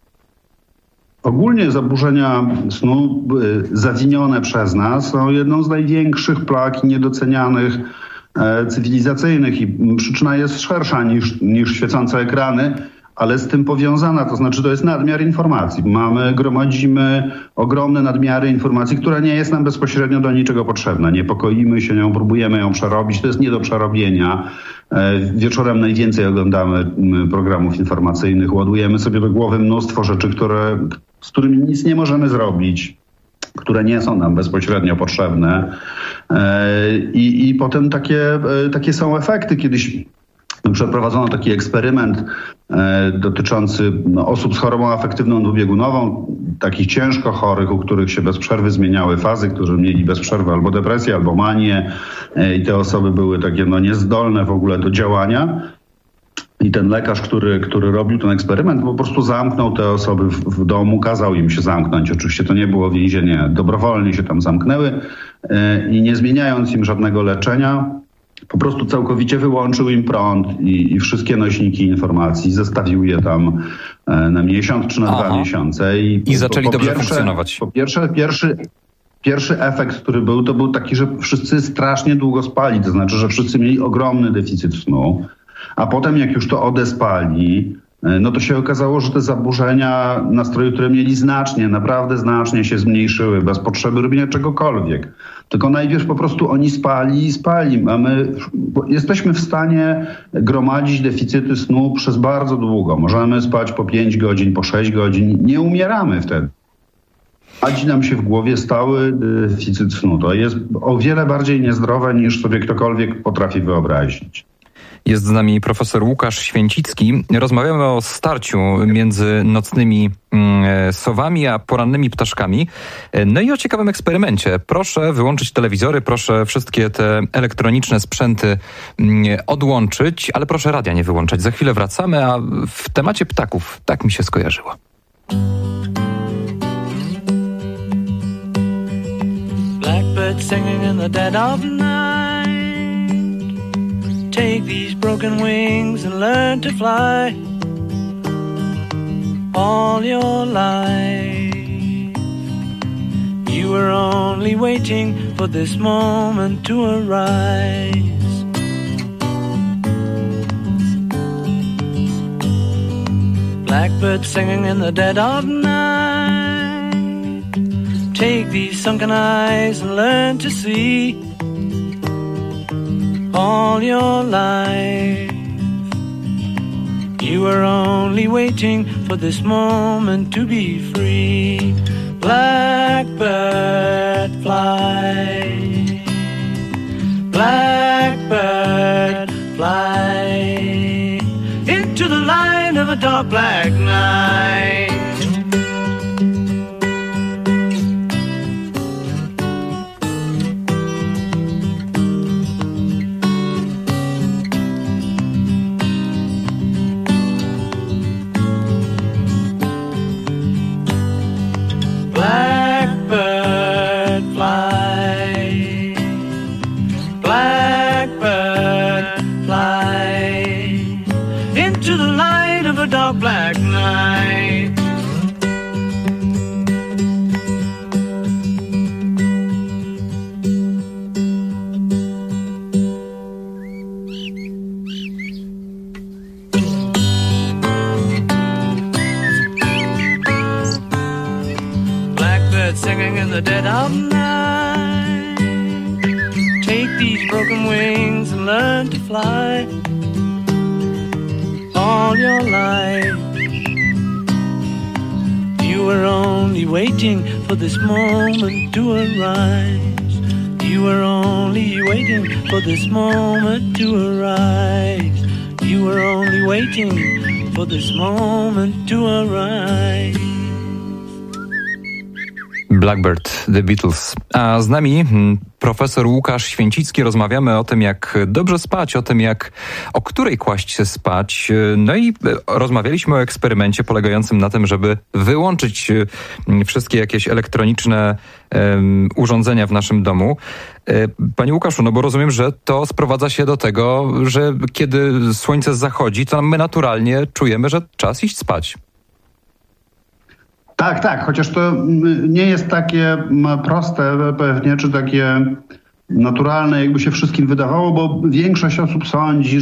Ogólnie zaburzenia snu zawinione przez nas są jedną z największych plag niedocenianych cywilizacyjnych i przyczyna jest szersza niż świecące ekrany, ale z tym powiązana, to znaczy to jest nadmiar informacji. Gromadzimy ogromne nadmiary informacji, która nie jest nam bezpośrednio do niczego potrzebna. Niepokoimy się nią, próbujemy ją przerobić, to jest nie do przerobienia. Wieczorem najwięcej oglądamy programów informacyjnych, ładujemy sobie do głowy mnóstwo rzeczy, z którymi nic nie możemy zrobić, które nie są nam bezpośrednio potrzebne. I potem takie są efekty. Kiedyś przeprowadzono taki eksperyment dotyczący osób z chorobą afektywną dwubiegunową, takich ciężko chorych, u których się bez przerwy zmieniały fazy, którzy mieli bez przerwy albo depresję, albo manię i te osoby były takie niezdolne w ogóle do działania. I ten lekarz, który robił ten eksperyment, po prostu zamknął te osoby w domu, kazał im się zamknąć. Oczywiście to nie było więzienie, dobrowolnie się tam zamknęły i nie zmieniając im żadnego leczenia, po prostu całkowicie wyłączył im prąd i wszystkie nośniki informacji, zestawił je tam na miesiąc czy na 2 miesiące. I zaczęli dobrze funkcjonować. Po pierwsze, pierwszy efekt, który był, to był taki, że wszyscy strasznie długo spali, to znaczy, że wszyscy mieli ogromny deficyt snu, a potem jak już to odespali, no to się okazało, że te zaburzenia nastroju, które mieli naprawdę znacznie się zmniejszyły, bez potrzeby robienia czegokolwiek. Tylko najpierw po prostu oni spali. Jesteśmy w stanie gromadzić deficyty snu przez bardzo długo. Możemy spać po 5 godzin, po 6 godzin. Nie umieramy wtedy. Gromadzi nam się w głowie stały deficyt snu. To jest o wiele bardziej niezdrowe, niż sobie ktokolwiek potrafi wyobrazić. Jest z nami profesor Łukasz Święcicki. Rozmawiamy o starciu między nocnymi sowami a porannymi ptaszkami. No i o ciekawym eksperymencie. Proszę wyłączyć telewizory, proszę wszystkie te elektroniczne sprzęty odłączyć, ale proszę radia nie wyłączać. Za chwilę wracamy, a w temacie ptaków tak mi się skojarzyło. Blackbird singing in the dead of night. Take these broken wings and learn to fly all your life. You were only waiting for this moment to arise. Blackbird singing in the dead of night. Take these sunken eyes and learn to see all your life. You were only waiting for this moment to be free. Blackbird fly, blackbird fly, into the light of a dark black night. Blackbird fly, them wings and learn to fly. All your life you were only waiting for this moment to arise. You were only waiting for this moment to arise. You were only waiting for this moment to arise. Blackbird, The Beatles. A z nami profesor Łukasz Święcicki. Rozmawiamy o tym, jak dobrze spać, o której kłaść się spać. No i rozmawialiśmy o eksperymencie polegającym na tym, żeby wyłączyć wszystkie jakieś elektroniczne urządzenia w naszym domu. Panie Łukaszu, no bo rozumiem, że to sprowadza się do tego, że kiedy słońce zachodzi, to my naturalnie czujemy, że czas iść spać. Tak, chociaż to nie jest takie proste pewnie, czy takie naturalne, jakby się wszystkim wydawało, bo większość osób sądzi,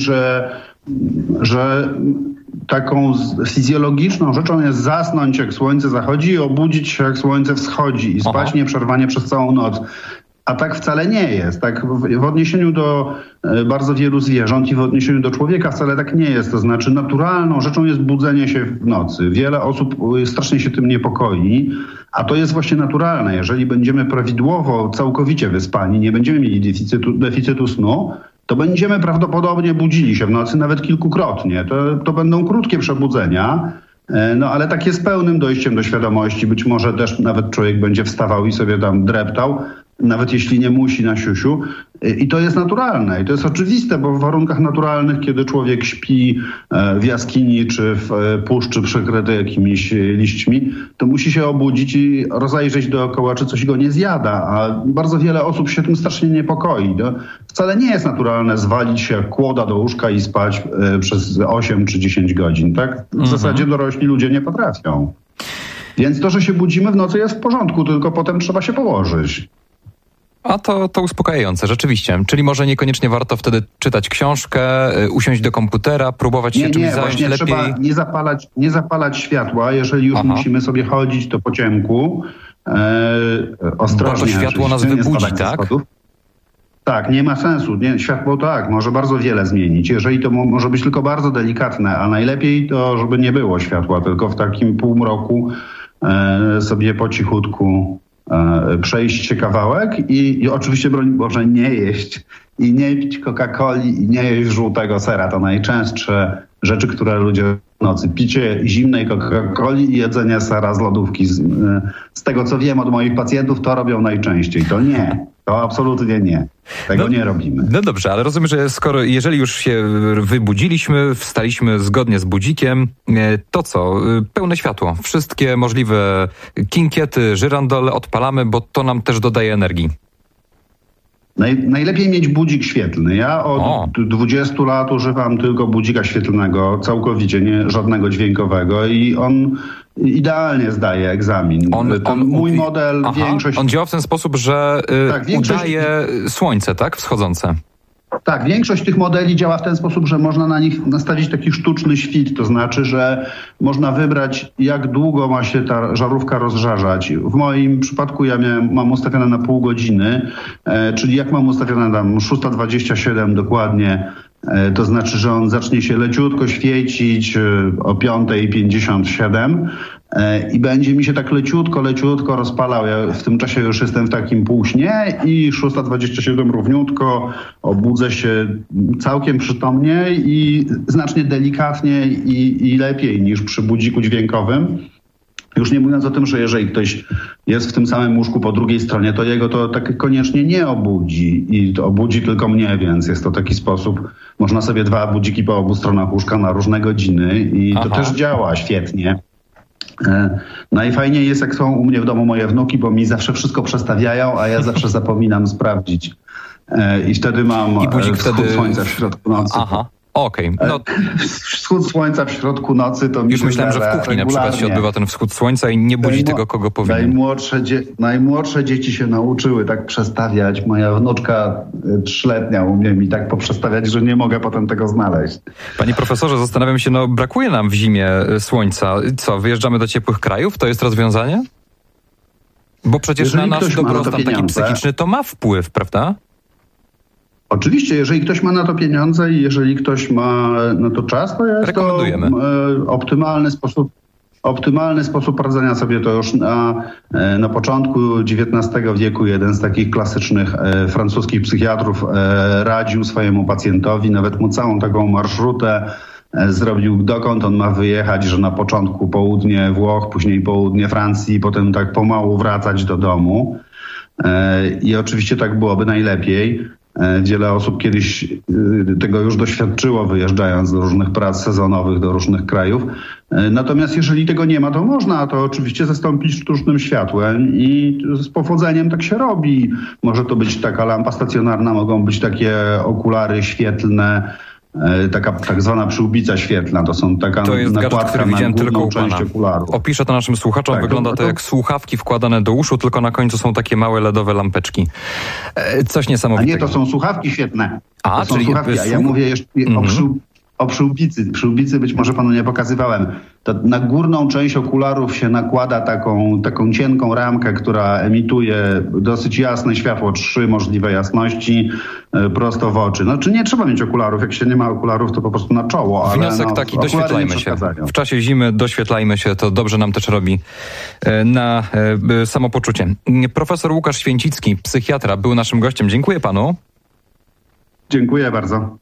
że taką fizjologiczną rzeczą jest zasnąć, jak słońce zachodzi, i obudzić się, jak słońce wschodzi i spać nieprzerwanie przez całą noc. A tak wcale nie jest. Tak w odniesieniu do bardzo wielu zwierząt i w odniesieniu do człowieka wcale tak nie jest. To znaczy naturalną rzeczą jest budzenie się w nocy. Wiele osób strasznie się tym niepokoi, a to jest właśnie naturalne. Jeżeli będziemy prawidłowo, całkowicie wyspani, nie będziemy mieli deficytu snu, to będziemy prawdopodobnie budzili się w nocy nawet kilkukrotnie. To będą krótkie przebudzenia, no ale takie z pełnym dojściem do świadomości. Być może też nawet człowiek będzie wstawał i sobie tam dreptał, nawet jeśli nie musi na siusiu. I to jest naturalne. I to jest oczywiste, bo w warunkach naturalnych, kiedy człowiek śpi w jaskini czy w puszczy przykryty jakimiś liśćmi, to musi się obudzić i rozejrzeć dookoła, czy coś go nie zjada. A bardzo wiele osób się tym strasznie niepokoi. No, wcale nie jest naturalne zwalić się jak kłoda do łóżka i spać przez 8 czy 10 godzin. Tak? W zasadzie dorośli ludzie nie potrafią. Więc to, że się budzimy w nocy, jest w porządku, tylko potem trzeba się położyć. A to uspokajające, rzeczywiście. Czyli może niekoniecznie warto wtedy czytać książkę, usiąść do komputera, próbować się czymś zająć lepiej. Trzeba nie zapalać światła. Jeżeli już musimy sobie chodzić, to po ciemku. Ostrożnie. Bo to światło nas wybudzi, tak? Tak, nie ma sensu. Światło może bardzo wiele zmienić. Jeżeli to może być tylko bardzo delikatne, a najlepiej to, żeby nie było światła, tylko w takim półmroku sobie po cichutku przejść się kawałek i oczywiście, broń Boże, nie jeść i nie pić Coca-Coli i nie jeść żółtego sera. To najczęstsze rzeczy, które ludzie w nocy. Picie zimnej Coca-Coli i jedzenie sera z lodówki. Z tego, co wiem od moich pacjentów, to robią najczęściej. To nie. To absolutnie nie. Tego nie robimy. No dobrze, ale rozumiem, że jeżeli już się wybudziliśmy, wstaliśmy zgodnie z budzikiem, to co? Pełne światło. Wszystkie możliwe kinkiety, żyrandole odpalamy, bo to nam też dodaje energii. Najlepiej mieć budzik świetlny. Ja od 20 lat używam tylko budzika świetlnego, całkowicie, nie żadnego dźwiękowego, i on idealnie zdaje egzamin. Mój model, większość... On działa w ten sposób, że udaje słońce, tak? Wschodzące. Tak, większość tych modeli działa w ten sposób, że można na nich nastawić taki sztuczny świt. To znaczy, że można wybrać, jak długo ma się ta żarówka rozżarzać. W moim przypadku mam ustawione na pół godziny, czyli jak mam ustawione tam 6:27 dokładnie, to znaczy, że on zacznie się leciutko świecić o 5:57 i będzie mi się tak leciutko rozpalał. Ja w tym czasie już jestem w takim półśnie i 6:27 równiutko obudzę się całkiem przytomnie i znacznie delikatniej i lepiej niż przy budziku dźwiękowym. Już nie mówiąc o tym, że jeżeli ktoś jest w tym samym łóżku po drugiej stronie, to jego to tak koniecznie nie obudzi i to obudzi tylko mnie, więc jest to taki sposób. Można sobie 2 budziki po obu stronach łóżka na różne godziny i to też działa świetnie. Najfajniej jest, jak są u mnie w domu moje wnuki, bo mi zawsze wszystko przestawiają, a ja zawsze zapominam sprawdzić. I wtedy mam wschód słońca w środku nocy. Okej. No. Wschód słońca w środku nocy to mi już myślałem, że w kuchni na przykład się odbywa ten wschód słońca i nie budzi tego, kogo powinien. Najmłodsze dzieci się nauczyły tak przestawiać. Moja wnuczka 3-letnia umie mi tak poprzestawiać, że nie mogę potem tego znaleźć. Panie profesorze, zastanawiam się, brakuje nam w zimie słońca. Co, wyjeżdżamy do ciepłych krajów? To jest rozwiązanie? Bo przecież na nasz dobrostan taki psychiczny to ma wpływ, prawda? Oczywiście, jeżeli ktoś ma na to pieniądze i jeżeli ktoś ma na to czas, to jest to optymalny sposób radzenia sobie. To już na początku XIX wieku jeden z takich klasycznych francuskich psychiatrów radził swojemu pacjentowi, nawet mu całą taką marszrutę zrobił, dokąd on ma wyjechać, że na początku południe Włoch, później południe Francji, potem tak pomału wracać do domu. I oczywiście tak byłoby najlepiej. Wiele osób kiedyś tego już doświadczyło, wyjeżdżając do różnych prac sezonowych, do różnych krajów. Natomiast jeżeli tego nie ma, to można to oczywiście zastąpić sztucznym światłem i z powodzeniem tak się robi. Może to być taka lampa stacjonarna, mogą być takie okulary świetlne, taka tak zwana przyłbica świetlna. To są taka to jest nakładka gadżet, który na widziałem tylko u część pana. okularów. Opiszę to naszym słuchaczom. Tak, wygląda to jak słuchawki wkładane do uszu, tylko na końcu są takie małe LEDowe lampeczki. Coś niesamowitego. A nie, to są słuchawki świetne. A, to są czyli słuchawki, a ja mówię jeszcze o przyłbicy. Przyłbicy być może panu nie pokazywałem. To na górną część okularów się nakłada taką cienką ramkę, która emituje dosyć jasne światło, 3 możliwe jasności prosto w oczy. No, czy nie trzeba mieć okularów? Jak się nie ma okularów, to po prostu na czoło. Ale wniosek taki, doświetlajmy się. W czasie zimy doświetlajmy się, to dobrze nam też robi na samopoczucie. Profesor Łukasz Święcicki, psychiatra, był naszym gościem. Dziękuję panu. Dziękuję bardzo.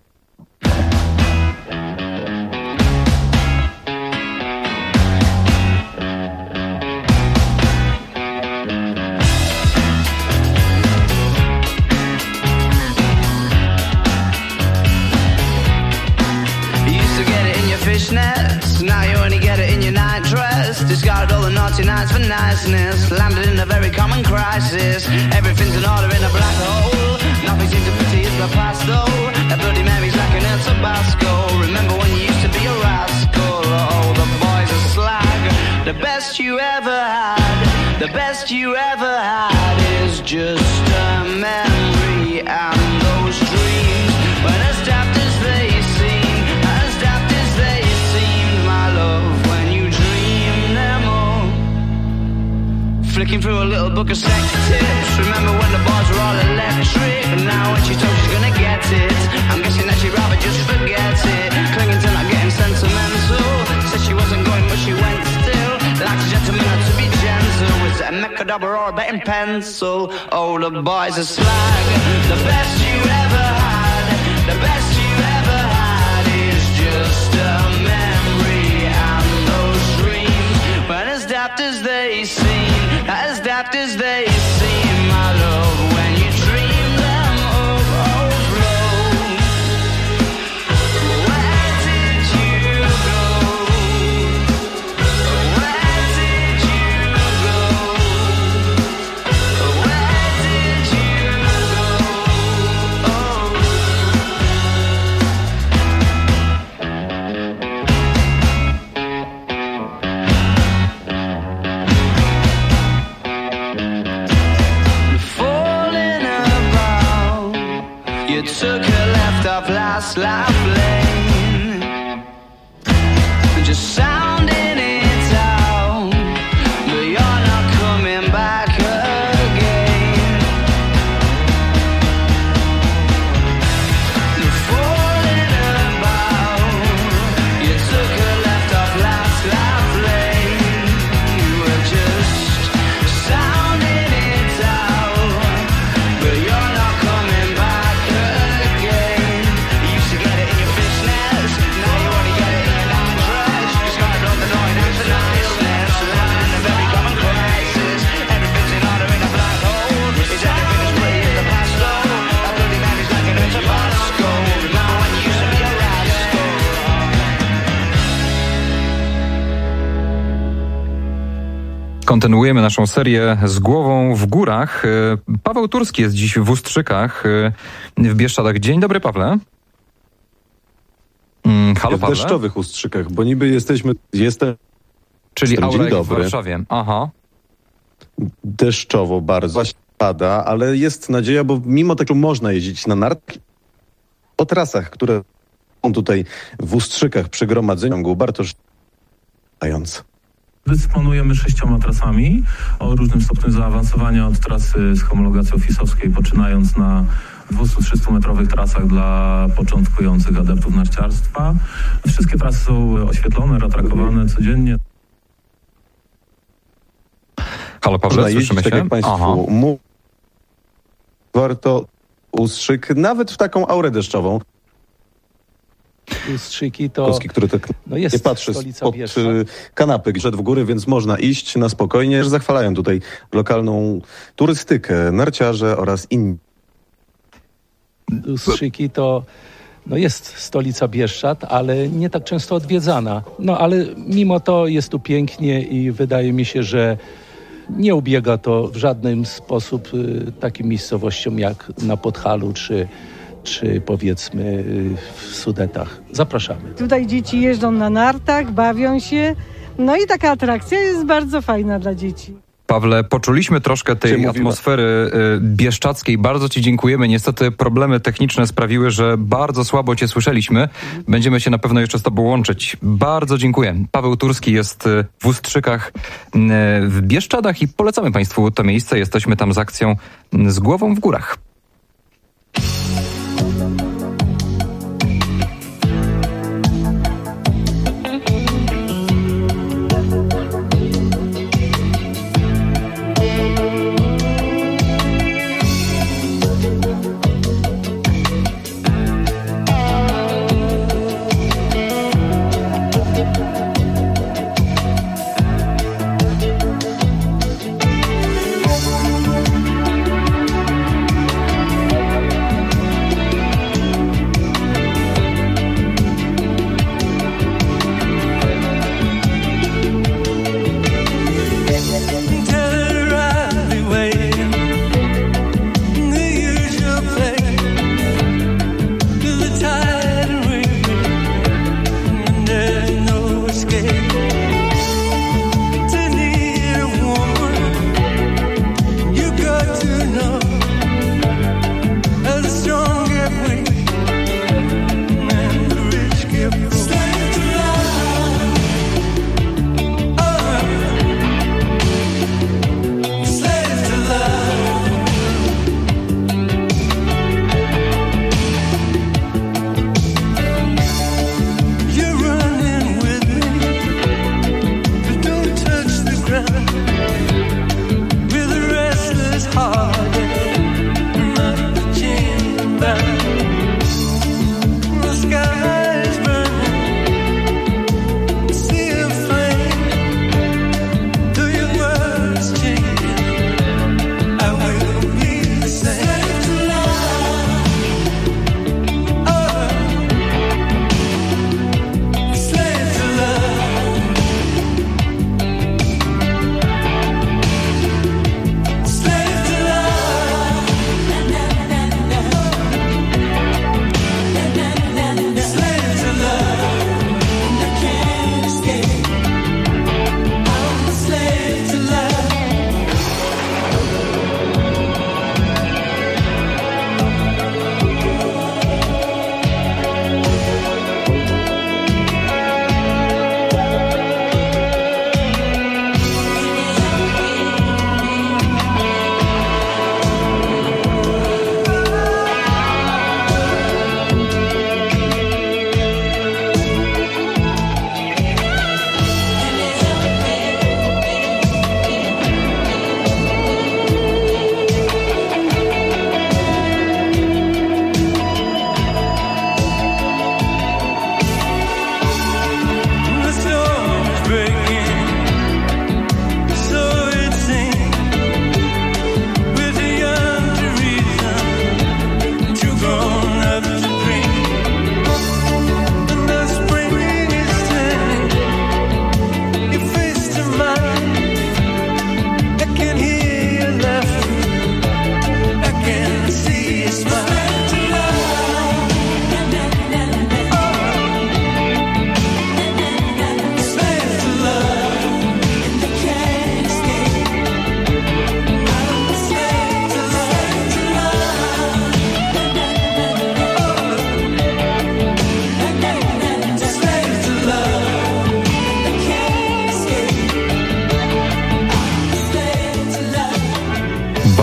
Now you only get it in your night dress. Discarded all the naughty nights for niceness. Landed in a very common crisis. Everything's in order in a black hole. Nothing seems to pity is the past though. A Bloody Mary's like an El Tabasco. Remember when you used to be a rascal? Oh, the boys are slag. The best you ever had. The best you ever had is just a memory. And those dreams, when as daft as they seem, as daft as they seemed, my love, when you dream them all. Flicking through a little book of sex tips. Remember when the bars were all electric? And now when she told she's gonna get it, I'm guessing that she'd rather just forget it. Clinging to not getting sentimental. Said she wasn't going but she went still. Like a gentleman had to be gentle. Was it a Mechadobber or a betting pencil? Oh, the boys are slag. The best you ever had. The best you ever had is just a memory. And those dreams, when as daft as they seem, as daft as they seem, my love, when you dream them overflow. Where did you go? Where did you go? Where did you go? Falling about, you took a left off last life lane, just sounding it out, but you're not coming back again. Falling about, you took a left off last life lane, you were just sounding it out, but you're not coming back again. You used to get it in your fishnets, now you only get it in your night dress. You started on the night after niceness, landing in a very common crisis. Everything's in order in a black hole. Is everything as pretty as the past though? A Bloody Mary's like an El Tabasco. Remember when you used to be a rascal? Kontynuujemy naszą serię z głową w górach. Paweł Turski jest dziś w Ustrzykach, w Bieszczadach. Dzień dobry, Pawle. Halo, W Pawle. deszczowych Ustrzykach, bo niby jestem... Czyli Dzień Aurek w dobry. Warszawie. Aha. Deszczowo bardzo. Właśnie pada, ale jest nadzieja, bo mimo tego można jeździć na nartach po trasach, które są tutaj w Ustrzykach przy gromadzeniu Bartosz. Dysponujemy 6 trasami o różnym stopniu zaawansowania, od trasy z homologacją FIS-owskiej, poczynając na 200-300 metrowych trasach dla początkujących adeptów narciarstwa. Wszystkie trasy są oświetlone, ratrakowane codziennie. Halo Pawle, słyszymy się? Tak jak Państwu warto ustrzyk, nawet w taką aurę deszczową. Ustrzyki to Kowski, który tak jest nie patrzy spod kanapy, szedł w góry, więc można iść na spokojnie. Zachwalają tutaj lokalną turystykę, narciarze oraz inni. Ustrzyki to jest stolica Bieszczad, ale nie tak często odwiedzana. Ale mimo to jest tu pięknie i wydaje mi się, że nie ubiega to w żaden sposób takim miejscowościom jak na Podhalu czy powiedzmy w Sudetach. Zapraszamy. Tutaj dzieci jeżdżą na nartach, bawią się. I taka atrakcja jest bardzo fajna dla dzieci. Pawle, poczuliśmy troszkę tej atmosfery bieszczackiej. Bardzo Ci dziękujemy. Niestety problemy techniczne sprawiły, że bardzo słabo Cię słyszeliśmy. Będziemy się na pewno jeszcze z Tobą łączyć. Bardzo dziękuję. Paweł Turski jest w Ustrzykach w Bieszczadach i polecamy Państwu to miejsce. Jesteśmy tam z akcją Z głową w górach.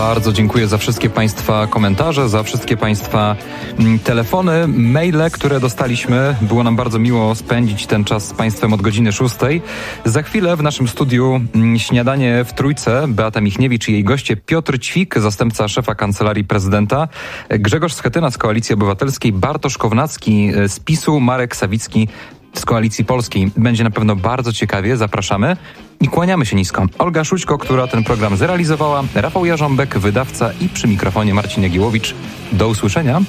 Bardzo dziękuję za wszystkie Państwa komentarze, za wszystkie Państwa telefony, maile, które dostaliśmy. Było nam bardzo miło spędzić ten czas z Państwem od godziny 6. Za chwilę w naszym studiu śniadanie w trójce. Beata Michniewicz i jej goście Piotr Ćwik, zastępca szefa Kancelarii Prezydenta, Grzegorz Schetyna z Koalicji Obywatelskiej, Bartosz Kownacki z PiS-u, Marek Sawicki z Koalicji Polskiej. Będzie na pewno bardzo ciekawie, zapraszamy i kłaniamy się nisko. Olga Szućko, która ten program zrealizowała, Rafał Jarząbek, wydawca i przy mikrofonie Marcin Jagiełowicz. Do usłyszenia.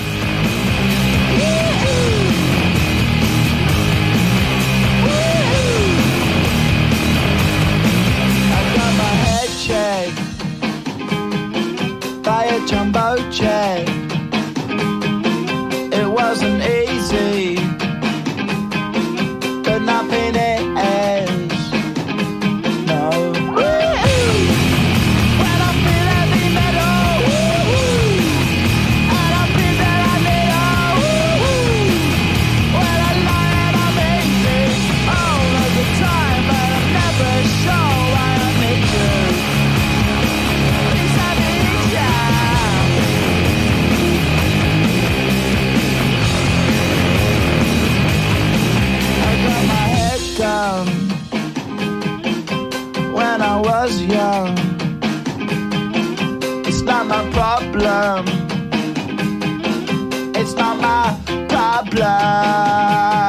It's not my problem.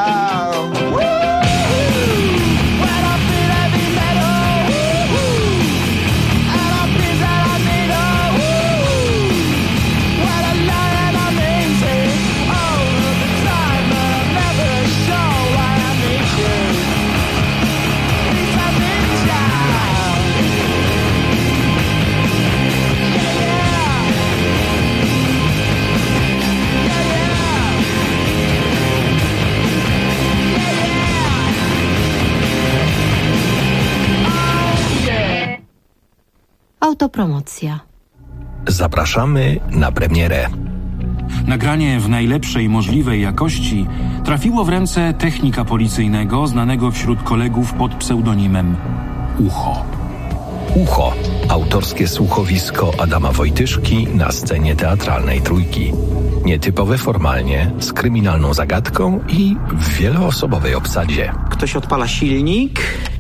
Autopromocja. Zapraszamy na premierę. Nagranie w najlepszej możliwej jakości trafiło w ręce technika policyjnego znanego wśród kolegów pod pseudonimem Ucho. Ucho. Autorskie słuchowisko Adama Wojtyszki na scenie teatralnej Trójki. Nietypowe formalnie, z kryminalną zagadką i w wieloosobowej obsadzie. Ktoś odpala silnik,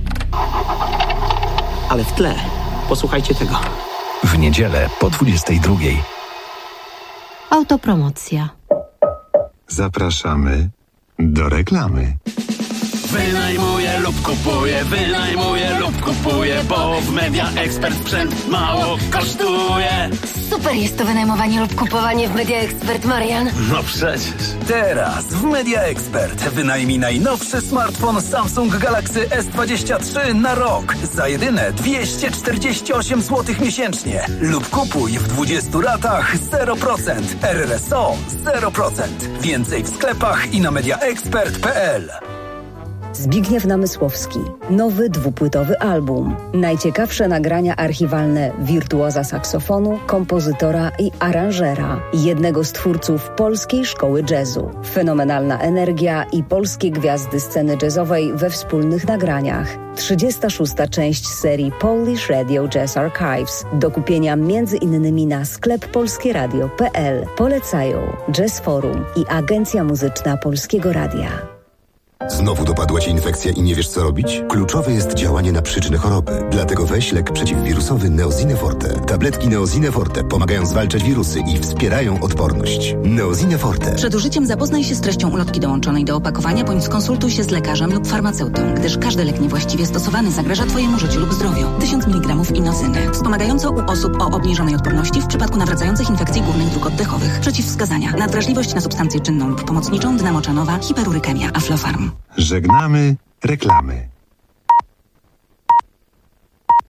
ale w tle. Posłuchajcie tego. W niedzielę po 22:00. Autopromocja. Zapraszamy do reklamy. Wynajmuję lub kupuję, bo w Media Expert sprzęt mało kosztuje. Super jest to wynajmowanie lub kupowanie w Media Expert, Marian. No przecież. Teraz w Media Expert wynajmij najnowszy smartfon Samsung Galaxy S23 na rok za jedyne 248 zł miesięcznie lub kupuj w 20 ratach 0%. RRSO 0%. Więcej w sklepach i na mediaexpert.pl. Zbigniew Namysłowski. Nowy dwupłytowy album. Najciekawsze nagrania archiwalne wirtuoza saksofonu, kompozytora i aranżera. Jednego z twórców polskiej szkoły jazzu. Fenomenalna energia i polskie gwiazdy sceny jazzowej we wspólnych nagraniach. 36. część serii Polish Radio Jazz Archives. Do kupienia m.in. na sklep polskieradio.pl. Polecają Jazz Forum i Agencja Muzyczna Polskiego Radia. Znowu dopadła Cię infekcja i nie wiesz, co robić? Kluczowe jest działanie na przyczynę choroby. Dlatego weź lek przeciwwirusowy Neosine Forte. Tabletki Neosine Forte pomagają zwalczać wirusy i wspierają odporność. Neosine Forte. Przed użyciem zapoznaj się z treścią ulotki dołączonej do opakowania, bądź skonsultuj się z lekarzem lub farmaceutą, gdyż każdy lek niewłaściwie stosowany zagraża Twojemu życiu lub zdrowiu. 1000 mg inozyny. Wspomagająco u osób o obniżonej odporności w przypadku nawracających infekcji górnych dróg oddechowych. Przeciwwskazania. Nadwrażliwość na substancję czynną lub pomocniczą, dnamoczanowa, hiperurykemia, Aflofarm. Żegnamy reklamy.